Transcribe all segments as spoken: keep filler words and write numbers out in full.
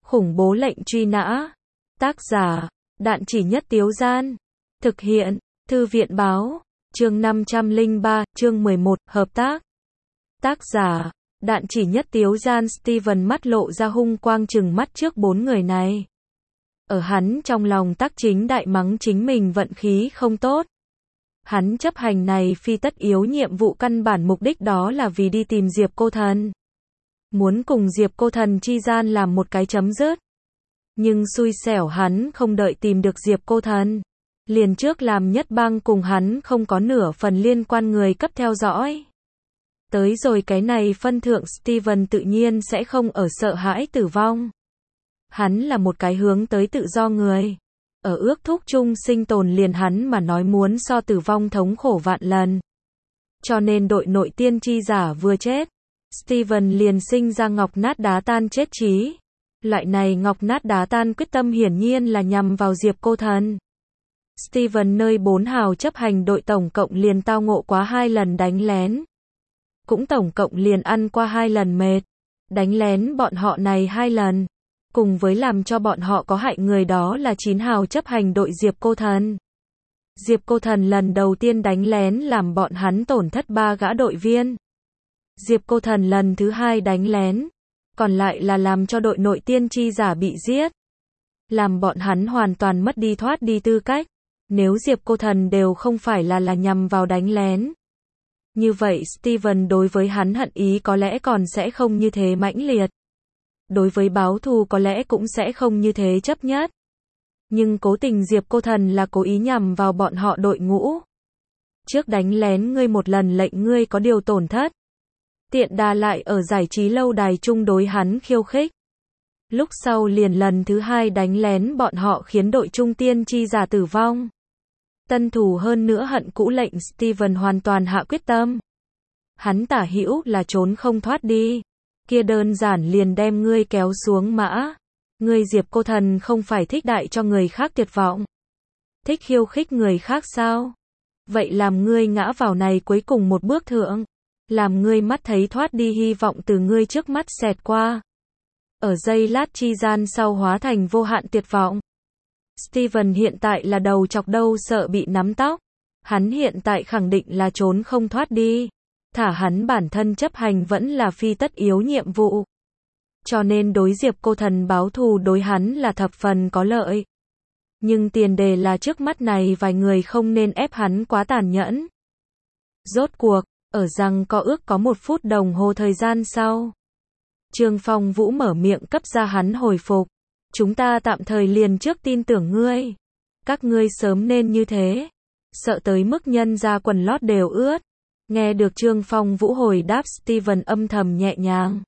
Khủng bố lệnh truy nã. Tác giả, Đạn Chỉ Nhất Tiếu Gian. Thực hiện, Thư viện Báo. Chương năm trăm lẻ ba, chương mười một, hợp tác. Tác giả, Đạn Chỉ Nhất Tiếu Gian. Steven mắt lộ ra hung quang trừng mắt trước bốn người này. Ở hắn trong lòng Tắc Chính Đại mắng chính mình vận khí không tốt. Hắn chấp hành này phi tất yếu nhiệm vụ căn bản mục đích đó là vì đi tìm Diệp Cô Thần. Muốn cùng Diệp Cô Thần chi gian làm một cái chấm dứt. Nhưng xui xẻo hắn không đợi tìm được Diệp Cô Thần. Liền trước làm Nhất Bang cùng hắn không có nửa phần liên quan người cấp theo dõi. Tới rồi cái này phân thượng Steven tự nhiên sẽ không ở sợ hãi tử vong. Hắn là một cái hướng tới tự do người. Ở ước thúc chung sinh tồn liền hắn mà nói muốn so tử vong thống khổ vạn lần. Cho nên đội nội tiên tri giả vừa chết. Steven liền sinh ra ngọc nát đá tan chết chí. Loại này ngọc nát đá tan quyết tâm hiển nhiên là nhằm vào Diệp Cô Thần. Steven nơi bốn hào chấp hành đội tổng cộng liền tao ngộ quá hai lần đánh lén. Cũng tổng cộng liền ăn qua hai lần mệt. Đánh lén bọn họ này hai lần. Cùng với làm cho bọn họ có hại người đó là chín hào chấp hành đội Diệp Cô Thần. Diệp Cô Thần lần đầu tiên đánh lén làm bọn hắn tổn thất ba gã đội viên. Diệp Cô Thần lần thứ hai đánh lén. Còn lại là làm cho đội nội tiên tri giả bị giết. Làm bọn hắn hoàn toàn mất đi thoát đi tư cách. Nếu Diệp Cô Thần đều không phải là là nhằm vào đánh lén. Như vậy Steven đối với hắn hận ý có lẽ còn sẽ không như thế mãnh liệt. Đối với báo thù có lẽ cũng sẽ không như thế chấp nhất. Nhưng cố tình Diệp Cô Thần là cố ý nhằm vào bọn họ đội ngũ. Trước đánh lén ngươi một lần lệnh ngươi có điều tổn thất. Tiện đà lại ở giải trí lâu đài chung đối hắn khiêu khích. Lúc sau liền lần thứ hai đánh lén bọn họ khiến đội trung tiên tri giả tử vong. Tân thù hơn nữa hận cũ lệnh Steven hoàn toàn hạ quyết tâm. Hắn tả hữu là trốn không thoát đi. Kia đơn giản liền đem ngươi kéo xuống mã. Ngươi Diệp Cô Thần không phải thích đại cho người khác tuyệt vọng. Thích khiêu khích người khác sao? Vậy làm ngươi ngã vào này cuối cùng một bước thượng. Làm ngươi mắt thấy thoát đi hy vọng từ ngươi trước mắt xẹt qua. Ở giây lát chi gian sau hóa thành vô hạn tuyệt vọng. Steven hiện tại là đầu chọc đâu sợ bị nắm tóc. Hắn hiện tại khẳng định là trốn không thoát đi. Thả hắn bản thân chấp hành vẫn là phi tất yếu nhiệm vụ. Cho nên đối Diệp Cô Thần báo thù đối hắn là thập phần có lợi. Nhưng tiền đề là trước mắt này vài người không nên ép hắn quá tàn nhẫn. Rốt cuộc, ở rằng có ước có một phút đồng hồ thời gian sau. Trương Phong Vũ mở miệng cấp ra hắn hồi phục. Chúng ta tạm thời liền trước tin tưởng ngươi. Các ngươi sớm nên như thế. Sợ tới mức nhân ra quần lót đều ướt. Nghe được Trương Phong Vũ hồi đáp Steven âm thầm nhẹ nhàng.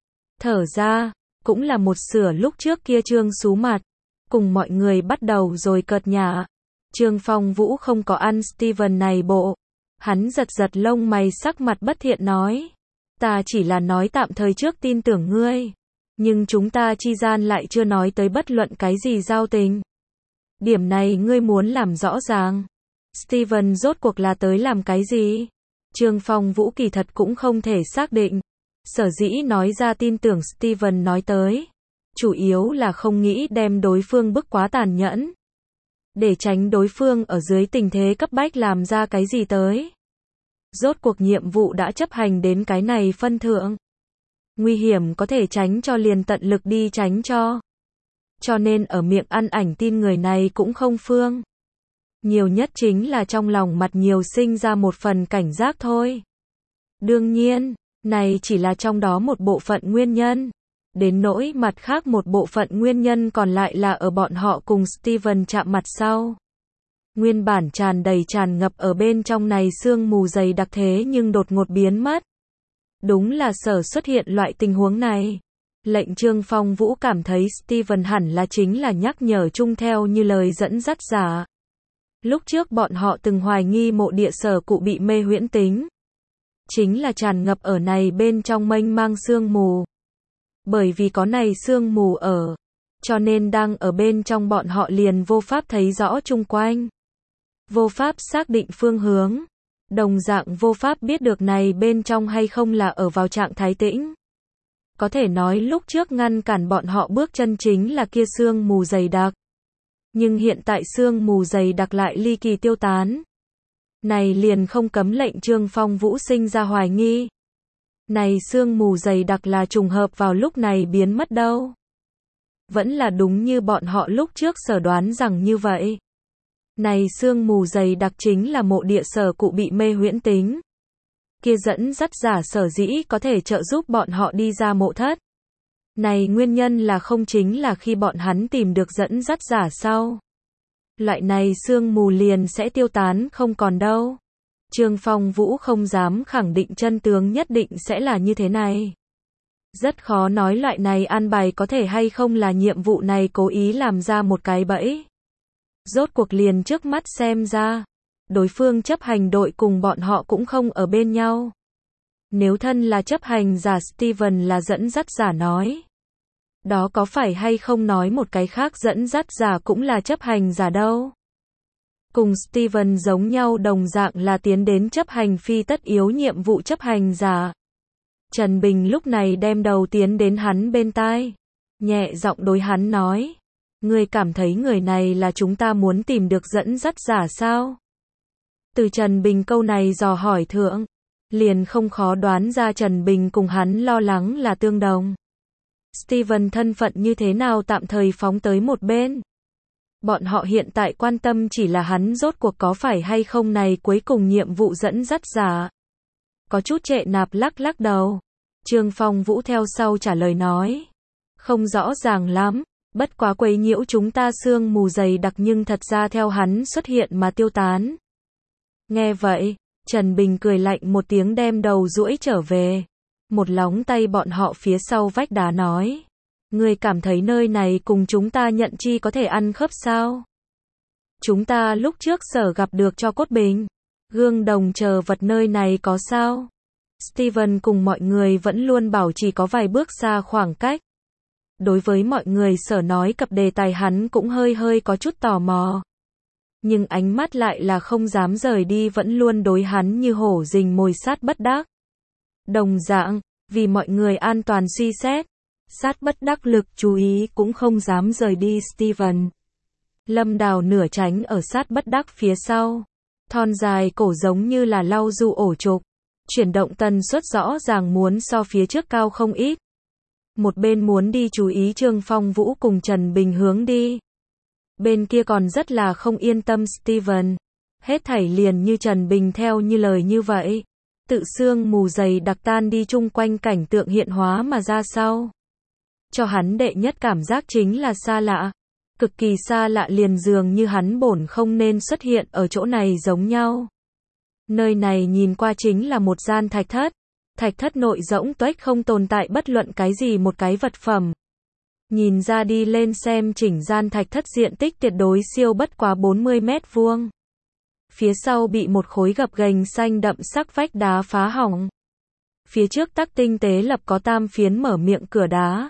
Thở ra, cũng là một sửa lúc trước kia Trương xú mặt. Cùng mọi người bắt đầu rồi cợt nhả. Trương Phong Vũ không có ăn Steven này bộ. Hắn giật giật lông mày sắc mặt bất thiện nói. Ta chỉ là nói tạm thời trước tin tưởng ngươi. Nhưng chúng ta chi gian lại chưa nói tới bất luận cái gì giao tình. Điểm này ngươi muốn làm rõ ràng. Steven rốt cuộc là tới làm cái gì? Trương Phong Vũ kỳ thật cũng không thể xác định. Sở dĩ nói ra tin tưởng Steven nói tới. Chủ yếu là không nghĩ đem đối phương bức quá tàn nhẫn. Để tránh đối phương ở dưới tình thế cấp bách làm ra cái gì tới. Rốt cuộc nhiệm vụ đã chấp hành đến cái này phân thượng. Nguy hiểm có thể tránh cho liền tận lực đi tránh cho. Cho nên ở miệng ăn ảnh tin người này cũng không phương. Nhiều nhất chính là trong lòng mặt nhiều sinh ra một phần cảnh giác thôi. Đương nhiên, này chỉ là trong đó một bộ phận nguyên nhân. Đến nỗi mặt khác một bộ phận nguyên nhân còn lại là ở bọn họ cùng Steven chạm mặt sau. Nguyên bản tràn đầy tràn ngập ở bên trong này sương mù dày đặc thế nhưng đột ngột biến mất. Đúng là sở xuất hiện loại tình huống này. Lệnh Trương Phong Vũ cảm thấy Steven hẳn là chính là nhắc nhở chung theo như lời dẫn dắt giả. Lúc trước bọn họ từng hoài nghi mộ địa sở cụ bị mê huyễn tính. Chính là tràn ngập ở này bên trong mênh mang sương mù. Bởi vì có này sương mù ở. Cho nên đang ở bên trong bọn họ liền vô pháp thấy rõ chung quanh. Vô pháp xác định phương hướng. Đồng dạng vô pháp biết được này bên trong hay không là ở vào trạng thái tĩnh. Có thể nói lúc trước ngăn cản bọn họ bước chân chính là kia sương mù dày đặc. Nhưng hiện tại sương mù dày đặc lại ly kỳ tiêu tán. Này liền không cấm lệnh Trương Phong Vũ sinh ra hoài nghi. Này sương mù dày đặc là trùng hợp vào lúc này biến mất đâu. Vẫn là đúng như bọn họ lúc trước sở đoán rằng như vậy. Này sương mù dày đặc chính là mộ địa sở cụ bị mê huyễn tính. Kia dẫn dắt giả sở dĩ có thể trợ giúp bọn họ đi ra mộ thất. Này nguyên nhân là không chính là khi bọn hắn tìm được dẫn dắt giả sau. Loại này sương mù liền sẽ tiêu tán không còn đâu. Trương Phong Vũ không dám khẳng định chân tướng nhất định sẽ là như thế này. Rất khó nói loại này an bài có thể hay không là nhiệm vụ này cố ý làm ra một cái bẫy. Rốt cuộc liền trước mắt xem ra, đối phương chấp hành đội cùng bọn họ cũng không ở bên nhau. Nếu thân là chấp hành giả Steven là dẫn dắt giả nói. Đó có phải hay không nói một cái khác dẫn dắt giả cũng là chấp hành giả đâu. Cùng Steven giống nhau đồng dạng là tiến đến chấp hành phi tất yếu nhiệm vụ chấp hành giả. Trần Bình lúc này đem đầu tiến đến hắn bên tai. Nhẹ giọng đối hắn nói. Ngươi cảm thấy người này là chúng ta muốn tìm được dẫn dắt giả sao? Từ Trần Bình câu này dò hỏi thượng. Liền không khó đoán ra Trần Bình cùng hắn lo lắng là tương đồng. Steven thân phận như thế nào tạm thời phóng tới một bên. Bọn họ hiện tại quan tâm chỉ là hắn rốt cuộc có phải hay không này cuối cùng nhiệm vụ dẫn dắt giả. Có chút trệ nạp lắc lắc đầu. Trương Phong Vũ theo sau trả lời nói. Không rõ ràng lắm, bất quá quấy nhiễu chúng ta sương mù dày đặc nhưng thật ra theo hắn xuất hiện mà tiêu tán. Nghe vậy, Trần Bình cười lạnh một tiếng đem đầu duỗi trở về. Một lóng tay bọn họ phía sau vách đá nói. Ngươi cảm thấy nơi này cùng chúng ta nhận chi có thể ăn khớp sao? Chúng ta lúc trước sở gặp được cho cốt bình. Gương đồng chờ vật nơi này có sao? Steven cùng mọi người vẫn luôn bảo chỉ có vài bước xa khoảng cách. Đối với mọi người sở nói cập đề tài hắn cũng hơi hơi có chút tò mò. Nhưng ánh mắt lại là không dám rời đi vẫn luôn đối hắn như hổ rình mồi sát bất đắc. Đồng dạng, vì mọi người an toàn suy xét, sát bất đắc lực chú ý cũng không dám rời đi Steven. Lâm Đào nửa tránh ở sát bất đắc phía sau. Thon dài cổ giống như là lau du ổ trục. Chuyển động tần suất rõ ràng muốn so phía trước cao không ít. Một bên muốn đi chú ý Trương Phong Vũ cùng Trần Bình hướng đi. Bên kia còn rất là không yên tâm Steven. Hết thảy liền như Trần Bình theo như lời như vậy. Tự sương mù dày đặc tan đi chung quanh cảnh tượng hiện hóa mà ra sau. Cho hắn đệ nhất cảm giác chính là xa lạ. Cực kỳ xa lạ liền dường như hắn bổn không nên xuất hiện ở chỗ này giống nhau. Nơi này nhìn qua chính là một gian thạch thất. Thạch thất nội rỗng tuếch không tồn tại bất luận cái gì một cái vật phẩm. Nhìn ra đi lên xem chỉnh gian thạch thất diện tích tuyệt đối siêu bất quá bốn mươi mét vuông. Phía sau bị một khối gập ghềnh xanh đậm sắc vách đá phá hỏng. Phía trước tắc tinh tế lập có tam phiến mở miệng cửa đá.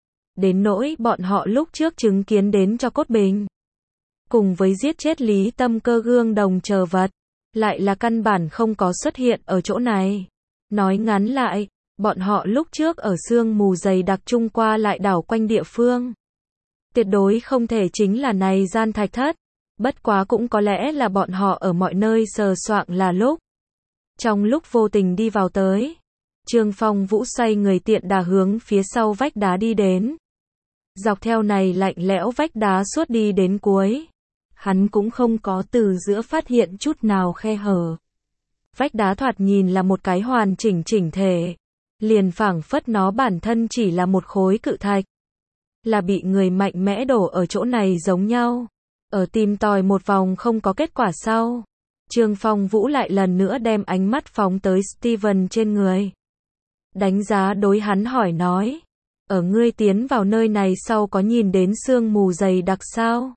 Đến nỗi bọn họ lúc trước chứng kiến đến cho cốt bình. Cùng với giết chết Lý Tâm Cơ gương đồng chờ vật. Lại là căn bản không có xuất hiện ở chỗ này. Nói ngắn lại, bọn họ lúc trước ở sương mù dày đặc trung qua lại đảo quanh địa phương. Tuyệt đối không thể chính là này gian thạch thất. Bất quá cũng có lẽ là bọn họ ở mọi nơi sờ soạng là lúc. Trong lúc vô tình đi vào tới. Trương Phong Vũ xoay người tiện đà hướng phía sau vách đá đi đến. Dọc theo này lạnh lẽo vách đá suốt đi đến cuối. Hắn cũng không có từ giữa phát hiện chút nào khe hở. Vách đá thoạt nhìn là một cái hoàn chỉnh chỉnh thể. Liền phảng phất nó bản thân chỉ là một khối cự thạch. Là bị người mạnh mẽ đổ ở chỗ này giống nhau. Ở tìm tòi một vòng không có kết quả sau. Trương Phong Vũ lại lần nữa đem ánh mắt phóng tới Steven trên người. Đánh giá đối hắn hỏi nói. Ở ngươi tiến vào nơi này sau có nhìn đến sương mù dày đặc sao?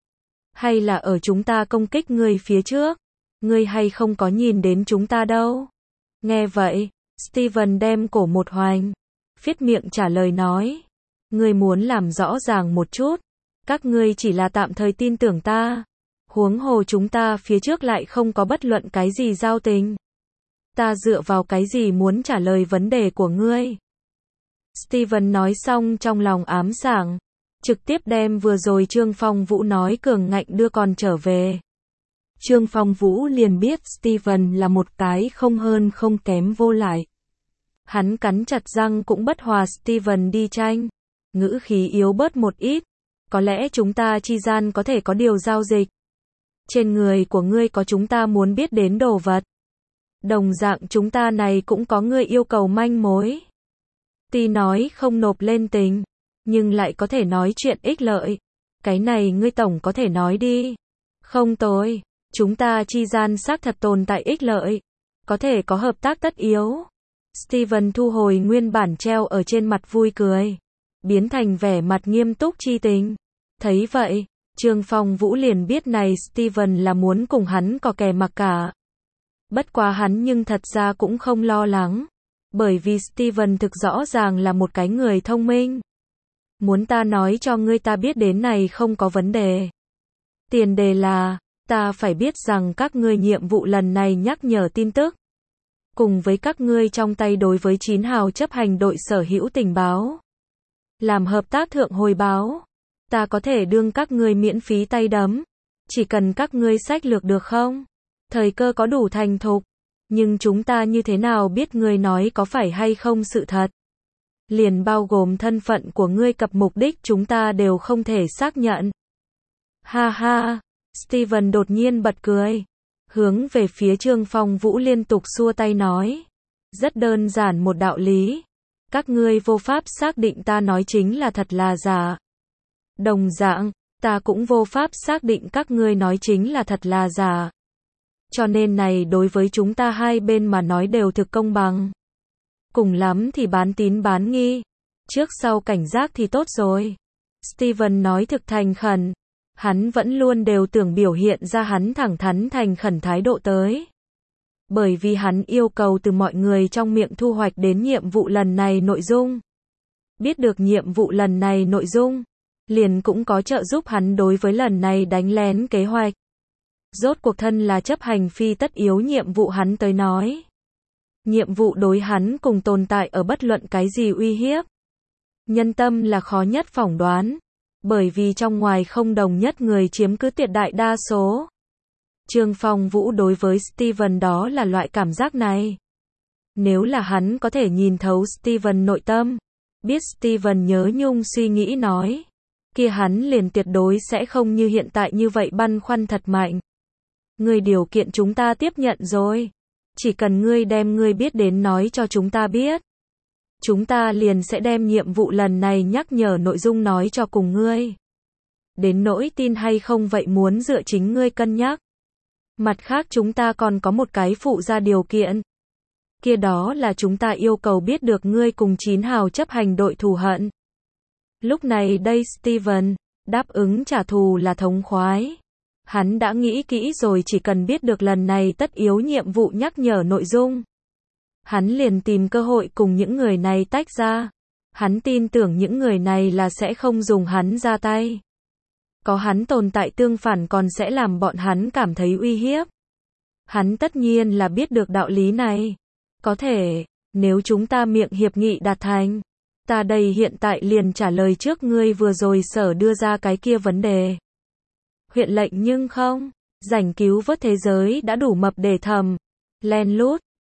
Hay là ở chúng ta công kích ngươi phía trước? Ngươi hay không có nhìn đến chúng ta đâu? Nghe vậy, Steven đem cổ một hoành. Phiết miệng trả lời nói. Ngươi muốn làm rõ ràng một chút. Các ngươi chỉ là tạm thời tin tưởng ta. Huống hồ chúng ta phía trước lại không có bất luận cái gì giao tình. Ta dựa vào cái gì muốn trả lời vấn đề của ngươi? Steven nói xong trong lòng ám sảng, trực tiếp đem vừa rồi Trương Phong Vũ nói cường ngạnh đưa còn trở về. Trương Phong Vũ liền biết Steven là một cái không hơn không kém vô lại. Hắn cắn chặt răng cũng bất hòa Steven đi tranh, ngữ khí yếu bớt một ít, có lẽ chúng ta chi gian có thể có điều giao dịch. Trên người của ngươi có chúng ta muốn biết đến đồ vật. Đồng dạng chúng ta này cũng có ngươi yêu cầu manh mối. Tuy nói không nộp lên tình, nhưng lại có thể nói chuyện ích lợi. Cái này ngươi tổng có thể nói đi. Không tối, chúng ta chi gian xác thật tồn tại ích lợi. Có thể có hợp tác tất yếu. Steven thu hồi nguyên bản treo ở trên mặt vui cười, biến thành vẻ mặt nghiêm túc chi tình. Thấy vậy, Trương Phong Vũ liền biết này Steven là muốn cùng hắn có kè mặc cả. Bất quá hắn nhưng thật ra cũng không lo lắng, bởi vì Steven thực rõ ràng là một cái người thông minh. Muốn ta nói cho ngươi ta biết đến này không có vấn đề. Tiền đề là, ta phải biết rằng các ngươi nhiệm vụ lần này nhắc nhở tin tức, cùng với các ngươi trong tay đối với chín hào chấp hành đội sở hữu tình báo. Làm hợp tác thượng hồi báo, ta có thể đương các ngươi miễn phí tay đấm, chỉ cần các ngươi sách lược được không? Thời cơ có đủ thành thục, nhưng chúng ta như thế nào biết ngươi nói có phải hay không sự thật? Liền bao gồm thân phận của ngươi cập mục đích chúng ta đều không thể xác nhận. Ha ha, Steven đột nhiên bật cười, hướng về phía Trương Phong Vũ liên tục xua tay nói. Rất đơn giản một đạo lý. Các ngươi vô pháp xác định ta nói chính là thật là giả. Đồng dạng, ta cũng vô pháp xác định các ngươi nói chính là thật là giả. Cho nên này đối với chúng ta hai bên mà nói đều thực công bằng. Cùng lắm thì bán tín bán nghi. Trước sau cảnh giác thì tốt rồi. Steven nói thực thành khẩn. Hắn vẫn luôn đều tưởng biểu hiện ra hắn thẳng thắn thành khẩn thái độ tới. Bởi vì hắn yêu cầu từ mọi người trong miệng thu hoạch đến nhiệm vụ lần này nội dung. Biết được nhiệm vụ lần này nội dung, liền cũng có trợ giúp hắn đối với lần này đánh lén kế hoạch. Rốt cuộc thân là chấp hành phi tất yếu nhiệm vụ hắn tới nói. Nhiệm vụ đối hắn cùng tồn tại ở bất luận cái gì uy hiếp. Nhân tâm là khó nhất phỏng đoán. Bởi vì trong ngoài không đồng nhất người chiếm cứ tuyệt đại đa số. Trương Phong Vũ đối với Steven đó là loại cảm giác này. Nếu là hắn có thể nhìn thấu Steven nội tâm, biết Steven nhớ nhung suy nghĩ nói, kia hắn liền tuyệt đối sẽ không như hiện tại như vậy băn khoăn thật mạnh. Ngươi điều kiện chúng ta tiếp nhận rồi. Chỉ cần ngươi đem ngươi biết đến nói cho chúng ta biết. Chúng ta liền sẽ đem nhiệm vụ lần này nhắc nhở nội dung nói cho cùng ngươi. Đến nỗi tin hay không vậy muốn dựa chính ngươi cân nhắc. Mặt khác chúng ta còn có một cái phụ ra điều kiện. Kia đó là chúng ta yêu cầu biết được ngươi cùng chín hào chấp hành đội thù hận. Lúc này đây Steven, đáp ứng trả thù là thống khoái. Hắn đã nghĩ kỹ rồi chỉ cần biết được lần này tất yếu nhiệm vụ nhắc nhở nội dung. Hắn liền tìm cơ hội cùng những người này tách ra. Hắn tin tưởng những người này là sẽ không dùng hắn ra tay. Có hắn tồn tại tương phản còn sẽ làm bọn hắn cảm thấy uy hiếp. Hắn tất nhiên là biết được đạo lý này. Có thể, nếu chúng ta miệng hiệp nghị đạt thành, ta đây hiện tại liền trả lời trước ngươi vừa rồi sở đưa ra cái kia vấn đề. Huyện lệnh nhưng không, rảnh cứu vớt thế giới đã đủ mập để thầm, len lút,